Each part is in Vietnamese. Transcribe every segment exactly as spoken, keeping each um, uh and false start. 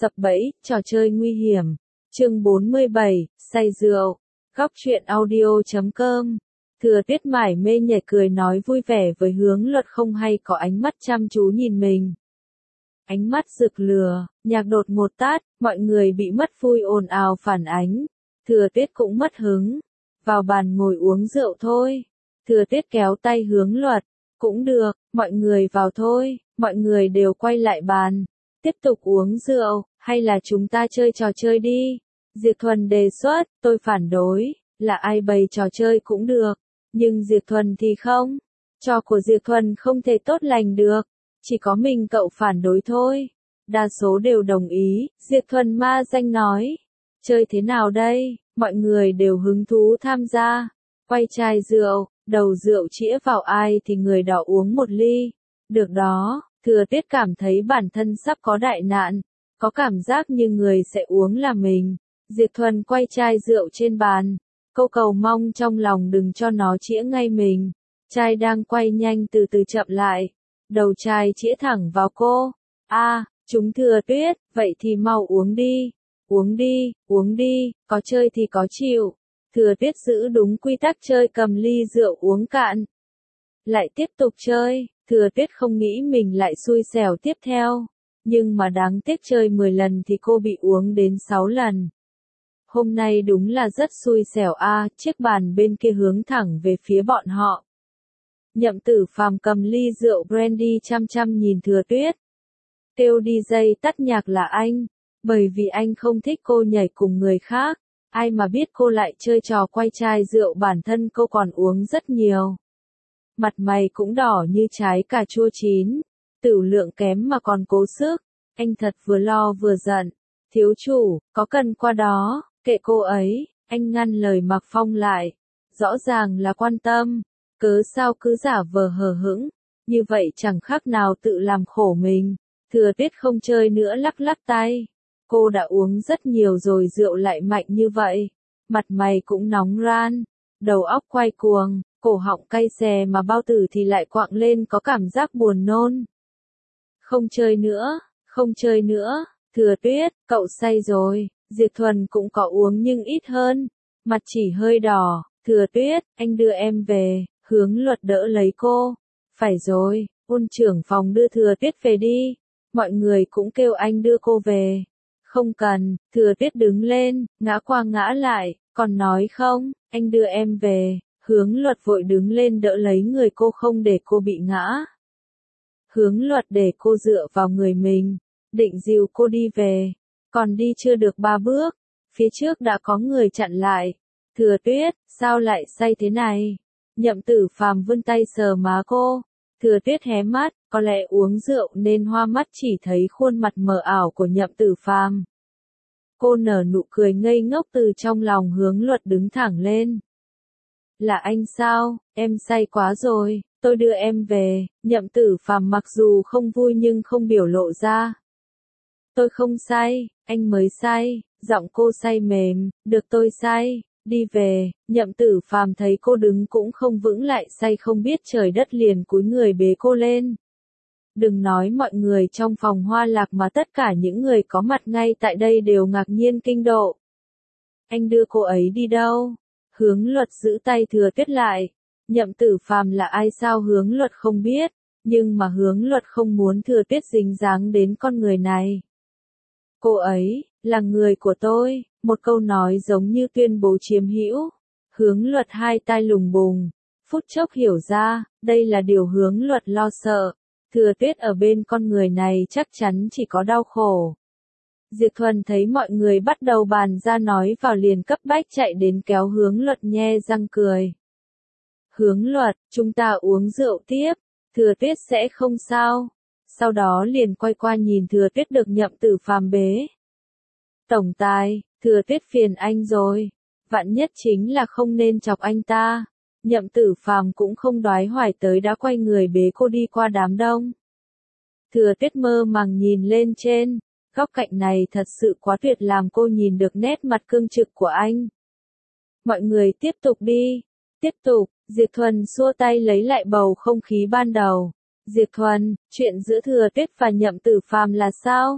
Sập bẫy, trò chơi nguy hiểm. Chương bốn mươi bảy, say rượu. Góc truyện audio chấm com. Thừa Tuyết mải mê nhảy cười nói vui vẻ với Hướng Luật không hay có ánh mắt chăm chú nhìn mình. Ánh mắt rực lửa, nhạc đột ngột tát, mọi người bị mất vui ồn ào phản ánh. Thừa Tuyết cũng mất hứng. Vào bàn ngồi uống rượu thôi. Thừa Tuyết kéo tay Hướng Luật. Cũng được, mọi người vào thôi, mọi người đều quay lại bàn. Tiếp tục uống rượu, hay là chúng ta chơi trò chơi đi? Diệp Thuần đề xuất, tôi phản đối, là ai bày trò chơi cũng được. Nhưng Diệp Thuần thì không. Trò của Diệp Thuần không thể tốt lành được. Chỉ có mình cậu phản đối thôi. Đa số đều đồng ý, Diệp Thuần ma danh nói. Chơi thế nào đây? Mọi người đều hứng thú tham gia. Quay chai rượu, đầu rượu chĩa vào ai thì người đó uống một ly. Được đó, Thừa Tuyết cảm thấy bản thân sắp có đại nạn. Có cảm giác như người sẽ uống là mình. Diệp Thuần quay chai rượu trên bàn. Cô cầu mong trong lòng đừng cho nó chĩa ngay mình. Chai đang quay nhanh từ từ chậm lại. Đầu chai chĩa thẳng vào cô. A, à, chúng Thừa Tuyết, vậy thì mau uống đi. Uống đi, uống đi, có chơi thì có chịu. Thừa Tuyết giữ đúng quy tắc chơi cầm ly rượu uống cạn. Lại tiếp tục chơi, Thừa Tuyết không nghĩ mình lại xui xẻo tiếp theo. Nhưng mà đáng tiếc chơi mười lần thì cô bị uống đến sáu lần. Hôm nay đúng là rất xui xẻo a, à, chiếc bàn bên kia hướng thẳng về phía bọn họ. Nhậm Tử Phàm cầm ly rượu brandy chăm chăm nhìn Thừa Tuyết. Kêu đi dây tắt nhạc là anh, bởi vì anh không thích cô nhảy cùng người khác. Ai mà biết cô lại chơi trò quay chai rượu, bản thân cô còn uống rất nhiều. Mặt mày cũng đỏ như trái cà chua chín. Tửu lượng kém mà còn cố sức. Anh thật vừa lo vừa giận. Thiếu chủ, có cần qua đó, kệ cô ấy. Anh ngăn lời Mạc Phong lại. Rõ ràng là quan tâm. Cớ sao cứ giả vờ hờ hững. Như vậy chẳng khác nào tự làm khổ mình. Thừa Tuyết không chơi nữa lắc lắc tay. Cô đã uống rất nhiều rồi rượu lại mạnh như vậy. Mặt mày cũng nóng ran. Đầu óc quay cuồng. Cổ họng cay xè mà bao tử thì lại quặn lên có cảm giác buồn nôn. Không chơi nữa, không chơi nữa. Thừa Tuyết, cậu say rồi. Diệp Thuần cũng có uống nhưng ít hơn. Mặt chỉ hơi đỏ. Thừa Tuyết, anh đưa em về. Hướng Luật đỡ lấy cô. Phải rồi, ôn trưởng phòng đưa Thừa Tuyết về đi. Mọi người cũng kêu anh đưa cô về. Không cần, Thừa Tuyết đứng lên, ngã qua ngã lại, còn nói không, anh đưa em về. Hướng Luật vội đứng lên đỡ lấy người cô không để cô bị ngã. Hướng Luật để cô dựa vào người mình, định dìu cô đi về. Còn đi chưa được ba bước, phía trước đã có người chặn lại. Thừa Tuyết, sao lại say thế này? Nhậm Tử Phàm vươn tay sờ má cô. Thừa Tuyết hé mắt, có lẽ uống rượu nên hoa mắt chỉ thấy khuôn mặt mờ ảo của Nhậm Tử Phàm. Cô nở nụ cười ngây ngốc từ trong lòng Hướng Luật đứng thẳng lên. Là anh sao, em say quá rồi, tôi đưa em về. Nhậm Tử Phàm mặc dù không vui nhưng không biểu lộ ra. Tôi không say, anh mới say, giọng cô say mềm, được tôi say, đi về. Nhậm Tử Phàm thấy cô đứng cũng không vững lại say không biết trời đất liền cúi người bế cô lên. Đừng nói mọi người trong phòng hoa lạc mà tất cả những người có mặt ngay tại đây đều ngạc nhiên kinh độ. Anh đưa cô ấy đi đâu? Hướng Luật giữ tay Thừa Tuyết lại. Nhậm Tử Phàm là ai sao Hướng Luật không biết, nhưng mà Hướng Luật không muốn Thừa Tuyết dính dáng đến con người này. Cô ấy, là người của tôi, một câu nói giống như tuyên bố chiếm hữu. Hướng Luật hai tai lùng bùng, phút chốc hiểu ra, đây là điều Hướng Luật lo sợ. Thừa Tuyết ở bên con người này chắc chắn chỉ có đau khổ. Diệp Thuần thấy mọi người bắt đầu bàn ra nói vào liền cấp bách chạy đến kéo Hướng Luật nhe răng cười. Hướng Luật, chúng ta uống rượu tiếp, Thừa Tuyết sẽ không sao. Sau đó liền quay qua nhìn Thừa Tuyết được Nhậm Tử Phàm bế. Tổng tài, Thừa Tuyết phiền anh rồi. Vạn nhất chính là không nên chọc anh ta. Nhậm Tử Phàm cũng không đoái hoài tới đã quay người bế cô đi qua đám đông. Thừa Tuyết mơ màng nhìn lên trên. Góc cạnh này thật sự quá tuyệt làm cô nhìn được nét mặt cương trực của anh. Mọi người tiếp tục đi. Tiếp tục, Diệp Thuần xua tay lấy lại bầu không khí ban đầu. Diệp Thuần, chuyện giữa Thừa Tuyết và Nhậm Tử Phàm là sao?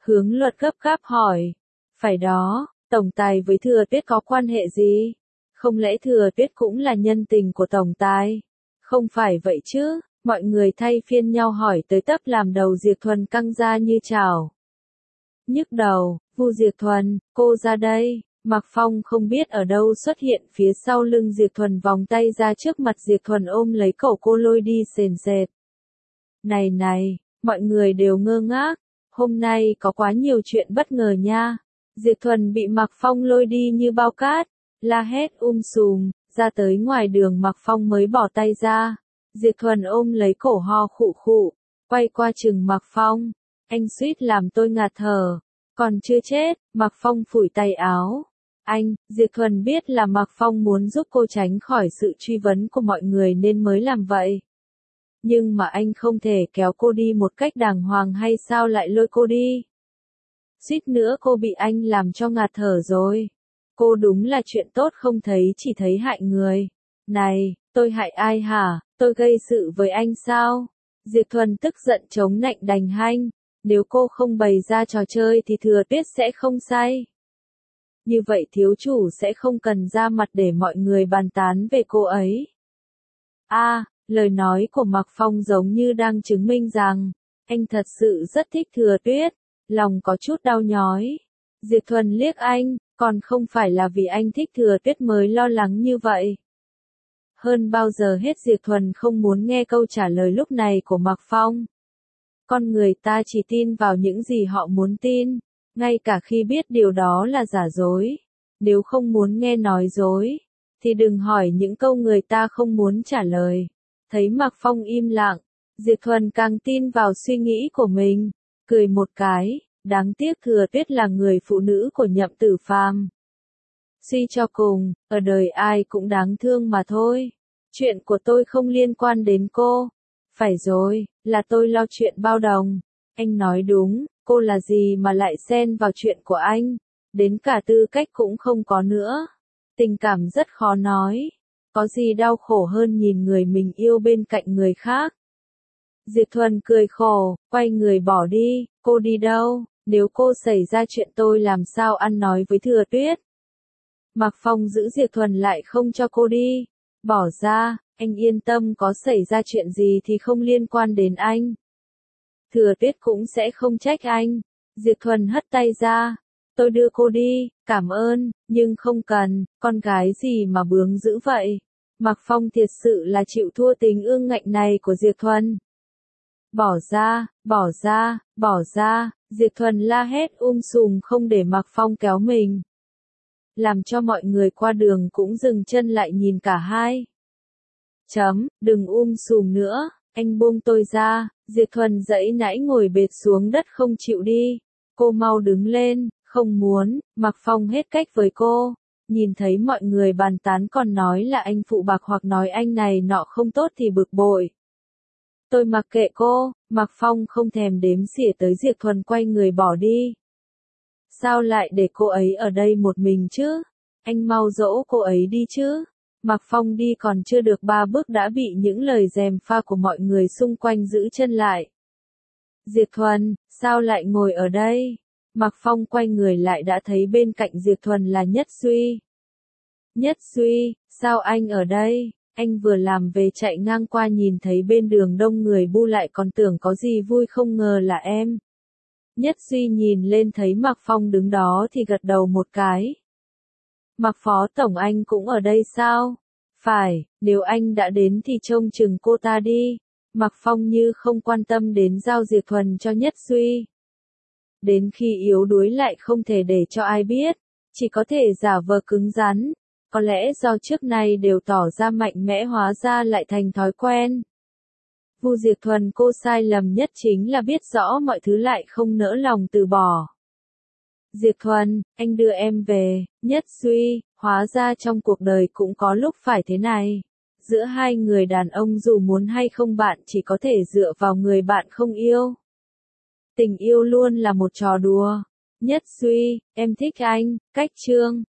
Hướng Luật gấp gáp hỏi. Phải đó, Tổng Tài với Thừa Tuyết có quan hệ gì? Không lẽ Thừa Tuyết cũng là nhân tình của Tổng Tài? Không phải vậy chứ, mọi người thay phiên nhau hỏi tới tấp làm đầu Diệp Thuần căng ra như chảo. Nhức đầu, Vu Diệp Thuần, cô ra đây. Mạc Phong không biết ở đâu xuất hiện phía sau lưng Diệp Thuần vòng tay ra trước mặt Diệp Thuần ôm lấy cổ cô lôi đi sền sệt. Này này, mọi người đều ngơ ngác, hôm nay có quá nhiều chuyện bất ngờ nha. Diệp Thuần bị Mạc Phong lôi đi như bao cát, la hét um sùm, ra tới ngoài đường Mạc Phong mới bỏ tay ra. Diệp Thuần ôm lấy cổ ho khụ khụ, quay qua chừng Mạc Phong, anh suýt làm tôi ngạt thở, còn chưa chết. Mạc Phong phủi tay áo. Anh, Diệp Thuần biết là Mạc Phong muốn giúp cô tránh khỏi sự truy vấn của mọi người nên mới làm vậy. Nhưng mà anh không thể kéo cô đi một cách đàng hoàng hay sao lại lôi cô đi? Suýt nữa cô bị anh làm cho ngạt thở rồi. Cô đúng là chuyện tốt không thấy chỉ thấy hại người. Này, tôi hại ai hả? Tôi gây sự với anh sao? Diệp Thuần tức giận chống nạnh đành hanh. Nếu cô không bày ra trò chơi thì Thừa Tuyết sẽ không say. Như vậy thiếu chủ sẽ không cần ra mặt để mọi người bàn tán về cô ấy. A, à, lời nói của Mạc Phong giống như đang chứng minh rằng, anh thật sự rất thích Thừa Tuyết, lòng có chút đau nhói. Diệp Thuần liếc anh, còn không phải là vì anh thích Thừa Tuyết mới lo lắng như vậy. Hơn bao giờ hết Diệp Thuần không muốn nghe câu trả lời lúc này của Mạc Phong. Con người ta chỉ tin vào những gì họ muốn tin, ngay cả khi biết điều đó là giả dối. Nếu không muốn nghe nói dối, thì đừng hỏi những câu người ta không muốn trả lời. Thấy Mạc Phong im lặng, Diệp Thuần càng tin vào suy nghĩ của mình, cười một cái, đáng tiếc Thừa Tuyết là người phụ nữ của Nhậm Tử Phàm. Suy cho cùng, ở đời ai cũng đáng thương mà thôi. Chuyện của tôi không liên quan đến cô. Phải rồi, là tôi lo chuyện bao đồng. Anh nói đúng, cô là gì mà lại xen vào chuyện của anh? Đến cả tư cách cũng không có nữa. Tình cảm rất khó nói. Có gì đau khổ hơn nhìn người mình yêu bên cạnh người khác. Diệp Thuần cười khổ, quay người bỏ đi. Cô đi đâu? Nếu cô xảy ra chuyện tôi làm sao ăn nói với Thừa Tuyết? Mạc Phong giữ Diệp Thuần lại không cho cô đi. Bỏ ra, anh yên tâm, có xảy ra chuyện gì thì không liên quan đến anh. Thừa Tuyết cũng sẽ không trách anh. Diệp Thuần hất tay ra. Tôi đưa cô đi, cảm ơn, nhưng không cần, con gái gì mà bướng dữ vậy. Mạc Phong thiệt sự là chịu thua tình ương ngạnh này của Diệp Thuần. Bỏ ra, bỏ ra, bỏ ra, Diệp Thuần la hét um sùm không để Mạc Phong kéo mình. Làm cho mọi người qua đường cũng dừng chân lại nhìn cả hai. Chấm, đừng um sùm nữa, anh buông tôi ra. Diệp Thuần dãy nãy ngồi bệt xuống đất không chịu đi. Cô mau đứng lên, không muốn. Mạc Phong hết cách với cô. Nhìn thấy mọi người bàn tán còn nói là anh phụ bạc hoặc nói anh này nọ không tốt thì bực bội. Tôi mặc kệ cô. Mạc Phong không thèm đếm xỉa tới Diệp Thuần quay người bỏ đi. Sao lại để cô ấy ở đây một mình chứ? Anh mau dỗ cô ấy đi chứ. Mạc Phong đi còn chưa được ba bước đã bị những lời gièm pha của mọi người xung quanh giữ chân lại. Diệp Thuần, sao lại ngồi ở đây? Mạc Phong quay người lại đã thấy bên cạnh Diệp Thuần là Nhất Suy. Nhất Suy, sao anh ở đây? Anh vừa làm về chạy ngang qua nhìn thấy bên đường đông người bu lại còn tưởng có gì vui không ngờ là em. Nhất Suy nhìn lên thấy Mạc Phong đứng đó thì gật đầu một cái. Mạc Phó Tổng anh cũng ở đây sao? Phải, nếu anh đã đến thì trông chừng cô ta đi. Mạc Phong như không quan tâm đến giao Diệp Thuần cho Nhất Suy. Đến khi yếu đuối lại không thể để cho ai biết, chỉ có thể giả vờ cứng rắn. Có lẽ do trước nay đều tỏ ra mạnh mẽ hóa ra lại thành thói quen. Vu Diệp Thuần cô sai lầm nhất chính là biết rõ mọi thứ lại không nỡ lòng từ bỏ. Diệp Thuần, anh đưa em về. Nhất Suy, hóa ra trong cuộc đời cũng có lúc phải thế này. Giữa hai người đàn ông dù muốn hay không bạn chỉ có thể dựa vào người bạn không yêu. Tình yêu luôn là một trò đùa. Nhất Suy, em thích anh, cách trương.